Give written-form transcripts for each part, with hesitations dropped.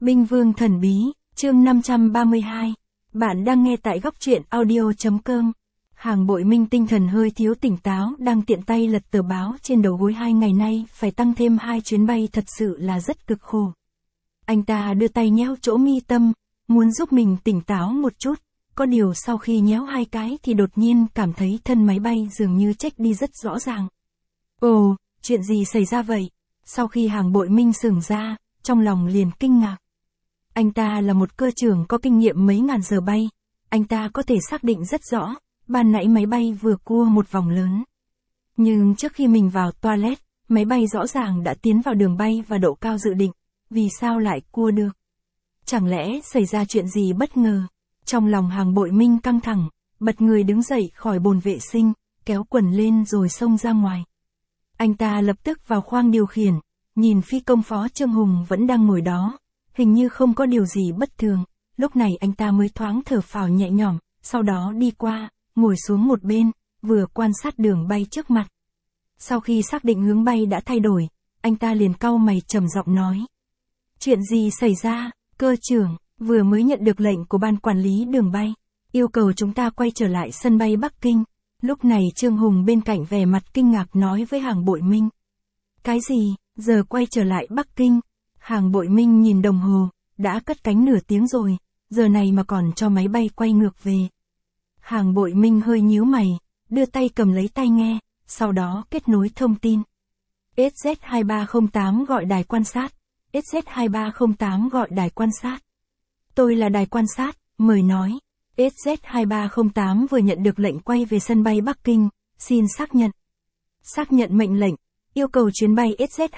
Binh Vương Thần Bí, chương 532. Bạn đang nghe tại góc truyện audio.com. Hàng Bội Minh tinh thần hơi thiếu tỉnh táo, đang tiện tay lật tờ báo trên đầu gối 2 ngày nay, phải tăng thêm 2 chuyến bay thật sự là rất cực khổ. Anh ta đưa tay nhéo chỗ mi tâm, muốn giúp mình tỉnh táo một chút, có điều sau khi nhéo 2 cái thì đột nhiên cảm thấy thân máy bay dường như check đi rất rõ ràng. Ồ, chuyện gì xảy ra vậy? Sau khi Hàng Bội Minh sửng ra, trong lòng liền kinh ngạc. Anh ta là một cơ trưởng có kinh nghiệm mấy ngàn giờ bay, anh ta có thể xác định rất rõ, ban nãy máy bay vừa cua một vòng lớn. Nhưng trước khi mình vào toilet, máy bay rõ ràng đã tiến vào đường bay và độ cao dự định, vì sao lại cua được? Chẳng lẽ xảy ra chuyện gì bất ngờ? Trong lòng Hàng Bội Minh căng thẳng, bật người đứng dậy khỏi bồn vệ sinh, kéo quần lên rồi xông ra ngoài. Anh ta lập tức vào khoang điều khiển, nhìn phi công phó Trương Hùng vẫn đang ngồi đó, hình như không có điều gì bất thường, lúc này anh ta mới thoáng thở phào nhẹ nhõm, sau đó đi qua, ngồi xuống một bên, vừa quan sát đường bay trước mặt. Sau khi xác định hướng bay đã thay đổi, anh ta liền cau mày trầm giọng nói. Chuyện gì xảy ra, cơ trưởng, vừa mới nhận được lệnh của ban quản lý đường bay, yêu cầu chúng ta quay trở lại sân bay Bắc Kinh. Lúc này Trương Hùng bên cạnh vẻ mặt kinh ngạc nói với Hàng Bội Minh. Cái gì, giờ quay trở lại Bắc Kinh? Hàng Bội Minh nhìn đồng hồ, đã cất cánh nửa tiếng rồi, giờ này mà còn cho máy bay quay ngược về. Hàng Bội Minh hơi nhíu mày, đưa tay cầm lấy tai nghe, sau đó kết nối thông tin. SZ2308 gọi đài quan sát, SZ2308 gọi đài quan sát. Tôi là đài quan sát, mời nói. SZ2308 vừa nhận được lệnh quay về sân bay Bắc Kinh, xin xác nhận. Xác nhận mệnh lệnh, yêu cầu chuyến bay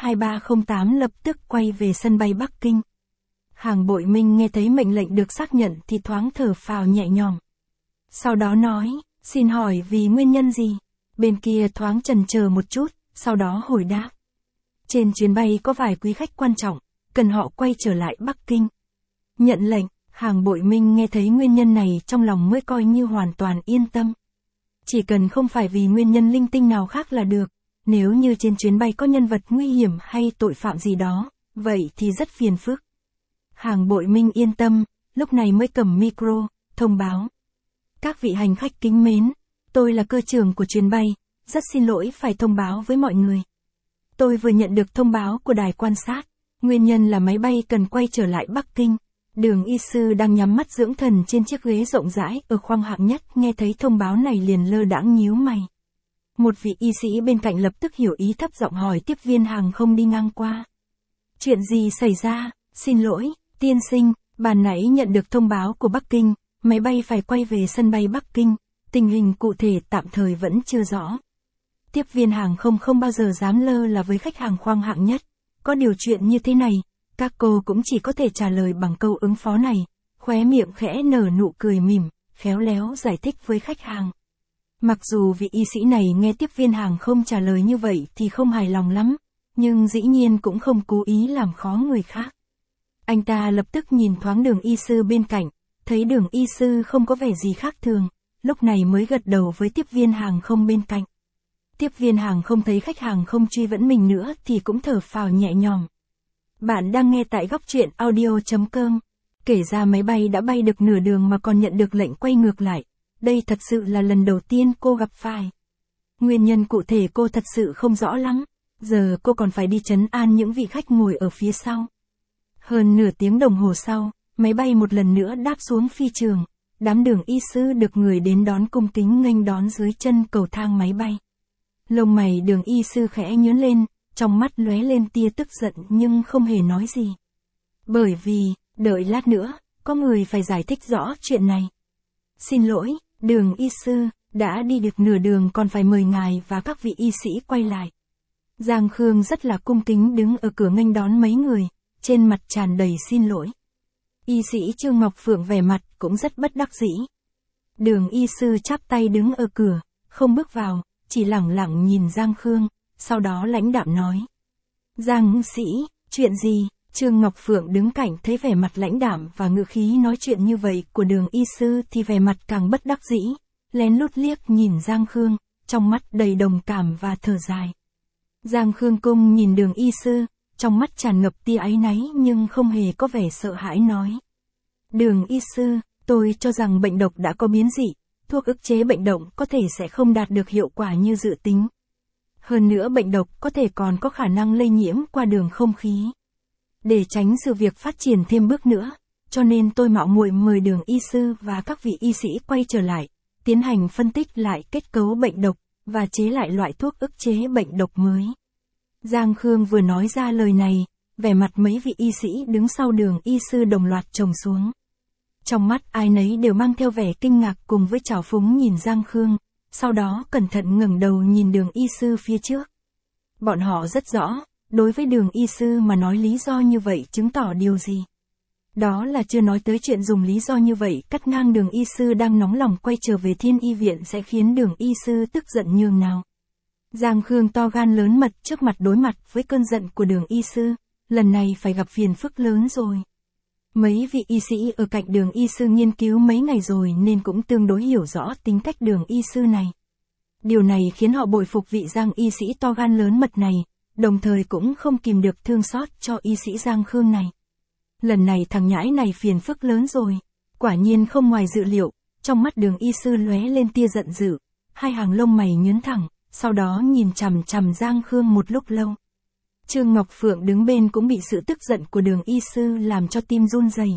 SZ2308 lập tức quay về sân bay Bắc Kinh. Hàng Bội Minh nghe thấy mệnh lệnh được xác nhận thì thoáng thở phào nhẹ nhõm. Sau đó nói, xin hỏi vì nguyên nhân gì? Bên kia thoáng chần chờ một chút, sau đó hồi đáp. Trên chuyến bay có vài quý khách quan trọng, cần họ quay trở lại Bắc Kinh. Nhận lệnh. Hàng Bội Minh nghe thấy nguyên nhân này trong lòng mới coi như hoàn toàn yên tâm. Chỉ cần không phải vì nguyên nhân linh tinh nào khác là được, nếu như trên chuyến bay có nhân vật nguy hiểm hay tội phạm gì đó, vậy thì rất phiền phức. Hàng Bội Minh yên tâm, lúc này mới cầm micro, thông báo. Các vị hành khách kính mến, tôi là cơ trưởng của chuyến bay, rất xin lỗi phải thông báo với mọi người. Tôi vừa nhận được thông báo của đài quan sát, nguyên nhân là máy bay cần quay trở lại Bắc Kinh. Đường y sư đang nhắm mắt dưỡng thần trên chiếc ghế rộng rãi ở khoang hạng nhất nghe thấy thông báo này liền lơ đãng nhíu mày. Một vị y sĩ bên cạnh lập tức hiểu ý thấp giọng hỏi tiếp viên hàng không đi ngang qua. Chuyện gì xảy ra? Xin lỗi, tiên sinh, ban nãy nhận được thông báo của Bắc Kinh, máy bay phải quay về sân bay Bắc Kinh, tình hình cụ thể tạm thời vẫn chưa rõ. Tiếp viên hàng không không bao giờ dám lơ là với khách hàng khoang hạng nhất, có điều chuyện như thế này. Các cô cũng chỉ có thể trả lời bằng câu ứng phó này, khóe miệng khẽ nở nụ cười mỉm, khéo léo giải thích với khách hàng. Mặc dù vị y sĩ này nghe tiếp viên hàng không trả lời như vậy thì không hài lòng lắm, nhưng dĩ nhiên cũng không cố ý làm khó người khác. Anh ta lập tức nhìn thoáng đường y sư bên cạnh, thấy đường y sư không có vẻ gì khác thường, lúc này mới gật đầu với tiếp viên hàng không bên cạnh. Tiếp viên hàng không thấy khách hàng không truy vấn mình nữa thì cũng thở phào nhẹ nhõm. Bạn đang nghe tại góc truyện audio.com. Kể ra máy bay đã bay được nửa đường mà còn nhận được lệnh quay ngược lại. Đây thật sự là lần đầu tiên cô gặp phải. Nguyên nhân cụ thể cô thật sự không rõ lắm. Giờ cô còn phải đi trấn an những vị khách ngồi ở phía sau. Hơn nửa tiếng đồng hồ sau, máy bay một lần nữa đáp xuống phi trường. Đám đường y sư được người đến đón cung kính nghênh đón dưới chân cầu thang máy bay. Lông mày đường y sư khẽ nhướng lên. Trong mắt lóe lên tia tức giận nhưng không hề nói gì. Bởi vì, đợi lát nữa, có người phải giải thích rõ chuyện này. Xin lỗi, đường y sư, đã đi được nửa đường còn phải mời ngài và các vị y sĩ quay lại. Giang Khương rất là cung kính đứng ở cửa nghênh đón mấy người, trên mặt tràn đầy xin lỗi. Y sĩ Trương Ngọc Phượng vẻ mặt cũng rất bất đắc dĩ. Đường y sư chắp tay đứng ở cửa, không bước vào, chỉ lẳng lặng nhìn Giang Khương. Sau đó lãnh đạm nói. Giang sĩ, chuyện gì? Trương Ngọc Phượng đứng cạnh thấy vẻ mặt lãnh đạm và ngữ khí nói chuyện như vậy của đường y sư thì vẻ mặt càng bất đắc dĩ, lén lút liếc nhìn Giang Khương, trong mắt đầy đồng cảm và thở dài. Giang Khương cung nhìn đường y sư, trong mắt tràn ngập tia áy náy nhưng không hề có vẻ sợ hãi nói. Đường y sư, tôi cho rằng bệnh độc đã có biến dị, thuốc ức chế bệnh độc có thể sẽ không đạt được hiệu quả như dự tính. Hơn nữa bệnh độc có thể còn có khả năng lây nhiễm qua đường không khí. Để tránh sự việc phát triển thêm bước nữa, cho nên tôi mạo muội mời Đường y sư và các vị y sĩ quay trở lại, tiến hành phân tích lại kết cấu bệnh độc, và chế lại loại thuốc ức chế bệnh độc mới. Giang Khương vừa nói ra lời này, vẻ mặt mấy vị y sĩ đứng sau Đường y sư đồng loạt chồng xuống. Trong mắt ai nấy đều mang theo vẻ kinh ngạc cùng với trào phúng nhìn Giang Khương, sau đó cẩn thận ngẩng đầu nhìn Đường y sư phía trước. Bọn họ rất rõ, đối với Đường y sư mà nói lý do như vậy chứng tỏ điều gì. Đó là chưa nói tới chuyện dùng lý do như vậy cắt ngang Đường y sư đang nóng lòng quay trở về Thiên Y viện sẽ khiến Đường y sư tức giận nhường nào. Giang Khương to gan lớn mật trước mặt đối mặt với cơn giận của Đường y sư, lần này phải gặp phiền phức lớn rồi. Mấy vị y sĩ ở cạnh Đường y sư nghiên cứu mấy ngày rồi nên cũng tương đối hiểu rõ tính cách Đường y sư này. Điều này khiến họ bội phục vị Giang y sĩ to gan lớn mật này, đồng thời cũng không kìm được thương xót cho y sĩ Giang Khương này. Lần này thằng nhãi này phiền phức lớn rồi, quả nhiên không ngoài dự liệu, trong mắt Đường y sư lóe lên tia giận dữ, hai hàng lông mày nhướng thẳng, sau đó nhìn chằm chằm Giang Khương một lúc lâu. Trương Ngọc Phượng đứng bên cũng bị sự tức giận của Đường y sư làm cho tim run rẩy.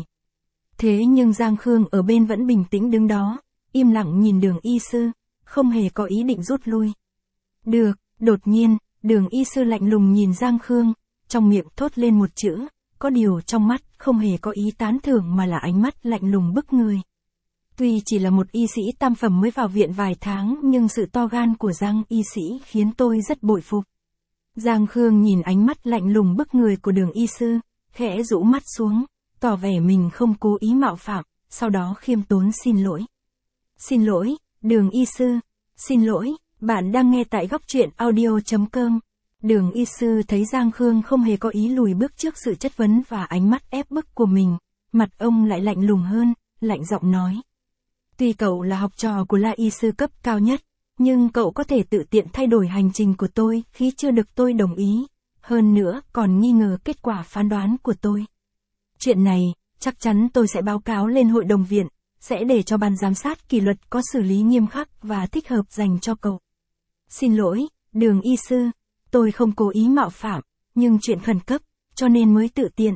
Thế nhưng Giang Khương ở bên vẫn bình tĩnh đứng đó, im lặng nhìn Đường y sư, không hề có ý định rút lui. Được, đột nhiên, Đường y sư lạnh lùng nhìn Giang Khương, trong miệng thốt lên một chữ, có điều trong mắt không hề có ý tán thưởng mà là ánh mắt lạnh lùng bức người. Tuy chỉ là một y sĩ tam phẩm mới vào viện vài tháng nhưng sự to gan của Giang y sĩ khiến tôi rất bội phục. Giang Khương nhìn ánh mắt lạnh lùng bức người của Đường y sư, khẽ rũ mắt xuống, tỏ vẻ mình không cố ý mạo phạm, sau đó khiêm tốn xin lỗi. Xin lỗi, Đường y sư, xin lỗi, bạn đang nghe tại góc truyện audio.com. Đường y sư thấy Giang Khương không hề có ý lùi bước trước sự chất vấn và ánh mắt ép bức của mình, mặt ông lại lạnh lùng hơn, lạnh giọng nói. Tuy cậu là học trò của La y sư cấp cao nhất, nhưng cậu có thể tự tiện thay đổi hành trình của tôi khi chưa được tôi đồng ý, hơn nữa còn nghi ngờ kết quả phán đoán của tôi. Chuyện này, chắc chắn tôi sẽ báo cáo lên hội đồng viện, sẽ để cho ban giám sát kỷ luật có xử lý nghiêm khắc và thích hợp dành cho cậu. Xin lỗi, Đường y sư, tôi không cố ý mạo phạm, nhưng chuyện khẩn cấp, cho nên mới tự tiện.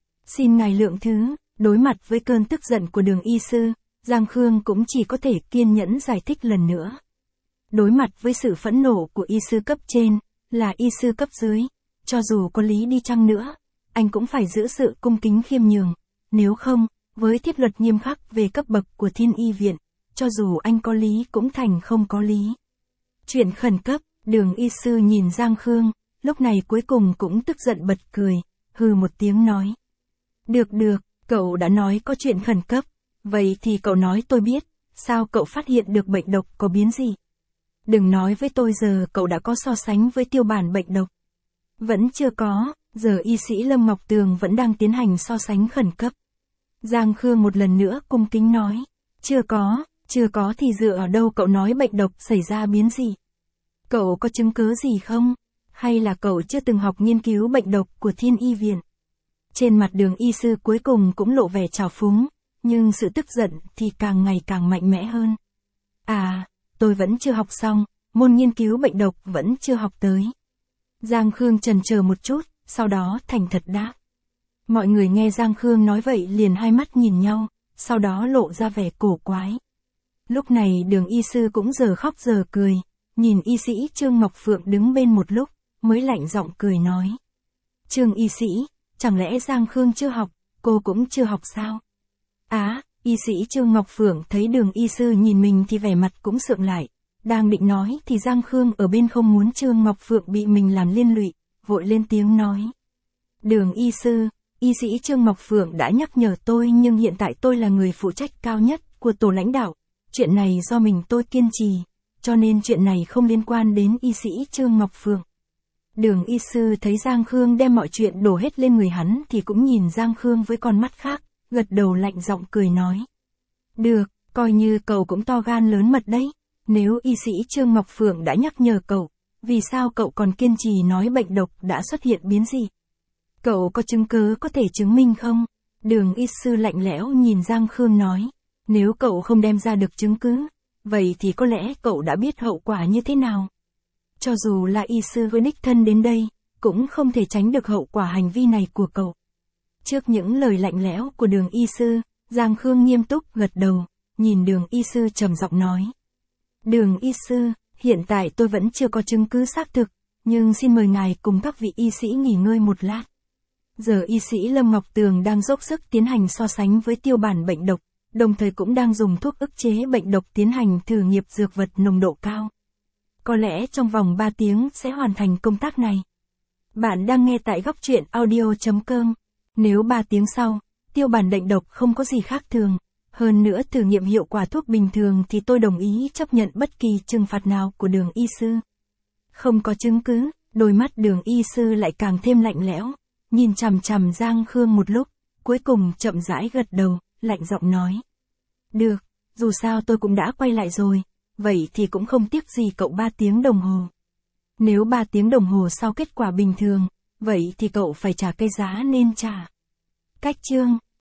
Xin ngài lượng thứ, đối mặt với cơn tức giận của Đường y sư, Giang Khương cũng chỉ có thể kiên nhẫn giải thích lần nữa. Đối mặt với sự phẫn nộ của y sư cấp trên, là y sư cấp dưới, cho dù có lý đi chăng nữa, anh cũng phải giữ sự cung kính khiêm nhường, nếu không, với thiết luật nghiêm khắc về cấp bậc của Thiên Y viện, cho dù anh có lý cũng thành không có lý. Chuyện khẩn cấp, Đường y sư nhìn Giang Khương, lúc này cuối cùng cũng tức giận bật cười, hừ một tiếng nói. Được, cậu đã nói có chuyện khẩn cấp, vậy thì cậu nói tôi biết, sao cậu phát hiện được bệnh độc có biến gì? Đừng nói với tôi giờ cậu đã có so sánh với tiêu bản bệnh độc. Vẫn chưa có, giờ y sĩ Lâm Ngọc Tường vẫn đang tiến hành so sánh khẩn cấp. Giang Khương một lần nữa cung kính nói, chưa có thì dựa ở đâu cậu nói bệnh độc xảy ra biến gì? Cậu có chứng cứ gì không? Hay là cậu chưa từng học nghiên cứu bệnh độc của Thiên Y viện? Trên mặt Đường y sư cuối cùng cũng lộ vẻ trào phúng, nhưng sự tức giận thì càng ngày càng mạnh mẽ hơn. Tôi vẫn chưa học xong, môn nghiên cứu bệnh độc vẫn chưa học tới. Giang Khương chần chờ một chút, sau đó thành thật đáp. Mọi người nghe Giang Khương nói vậy liền hai mắt nhìn nhau, sau đó lộ ra vẻ cổ quái. Lúc này Đường y sư cũng giờ khóc giờ cười, nhìn y sĩ Trương Ngọc Phượng đứng bên một lúc, mới lạnh giọng cười nói. Trương y sĩ, chẳng lẽ Giang Khương chưa học, cô cũng chưa học sao? Y sĩ Trương Ngọc Phượng thấy Đường y sư nhìn mình thì vẻ mặt cũng sượng lại, đang định nói thì Giang Khương ở bên không muốn Trương Ngọc Phượng bị mình làm liên lụy, vội lên tiếng nói. Đường y sư, y sĩ Trương Ngọc Phượng đã nhắc nhở tôi nhưng hiện tại tôi là người phụ trách cao nhất của tổ lãnh đạo, chuyện này do mình tôi kiên trì, cho nên chuyện này không liên quan đến y sĩ Trương Ngọc Phượng. Đường y sư thấy Giang Khương đem mọi chuyện đổ hết lên người hắn thì cũng nhìn Giang Khương với con mắt khác, gật đầu lạnh giọng cười nói. Được, coi như cậu cũng to gan lớn mật đấy, nếu y sĩ Trương Ngọc Phượng đã nhắc nhở cậu, vì sao cậu còn kiên trì nói bệnh độc đã xuất hiện biến gì? Cậu có chứng cứ có thể chứng minh không? Đường y sư lạnh lẽo nhìn Giang Khương nói. Nếu cậu không đem ra được chứng cứ, vậy thì có lẽ cậu đã biết hậu quả như thế nào. Cho dù là y sư với đích thân đến đây, cũng không thể tránh được hậu quả hành vi này của cậu. Trước những lời lạnh lẽo của đường y sư, Giang Khương nghiêm túc gật đầu, nhìn đường y sư trầm giọng nói. Đường y sư, hiện tại tôi vẫn chưa có chứng cứ xác thực, nhưng xin mời ngài cùng các vị y sĩ nghỉ ngơi một lát. Giờ y sĩ Lâm Ngọc Tường đang dốc sức tiến hành so sánh với tiêu bản bệnh độc, đồng thời cũng đang dùng thuốc ức chế bệnh độc tiến hành thử nghiệm dược vật nồng độ cao. Có lẽ trong vòng 3 tiếng sẽ hoàn thành công tác này. Bạn đang nghe tại Góc Truyện Audio.com. Nếu 3 tiếng sau, tiêu bản bệnh độc không có gì khác thường, hơn nữa thử nghiệm hiệu quả thuốc bình thường thì tôi đồng ý chấp nhận bất kỳ trừng phạt nào của đường y sư. Không có chứng cứ, đôi mắt đường y sư lại càng thêm lạnh lẽo, nhìn chằm chằm Giang Khương một lúc, cuối cùng chậm rãi gật đầu, lạnh giọng nói. Được, dù sao tôi cũng đã quay lại rồi, vậy thì cũng không tiếc gì cậu 3 tiếng đồng hồ. Nếu 3 tiếng đồng hồ sau kết quả bình thường, vậy thì cậu phải trả cái giá nên trả. Cách chương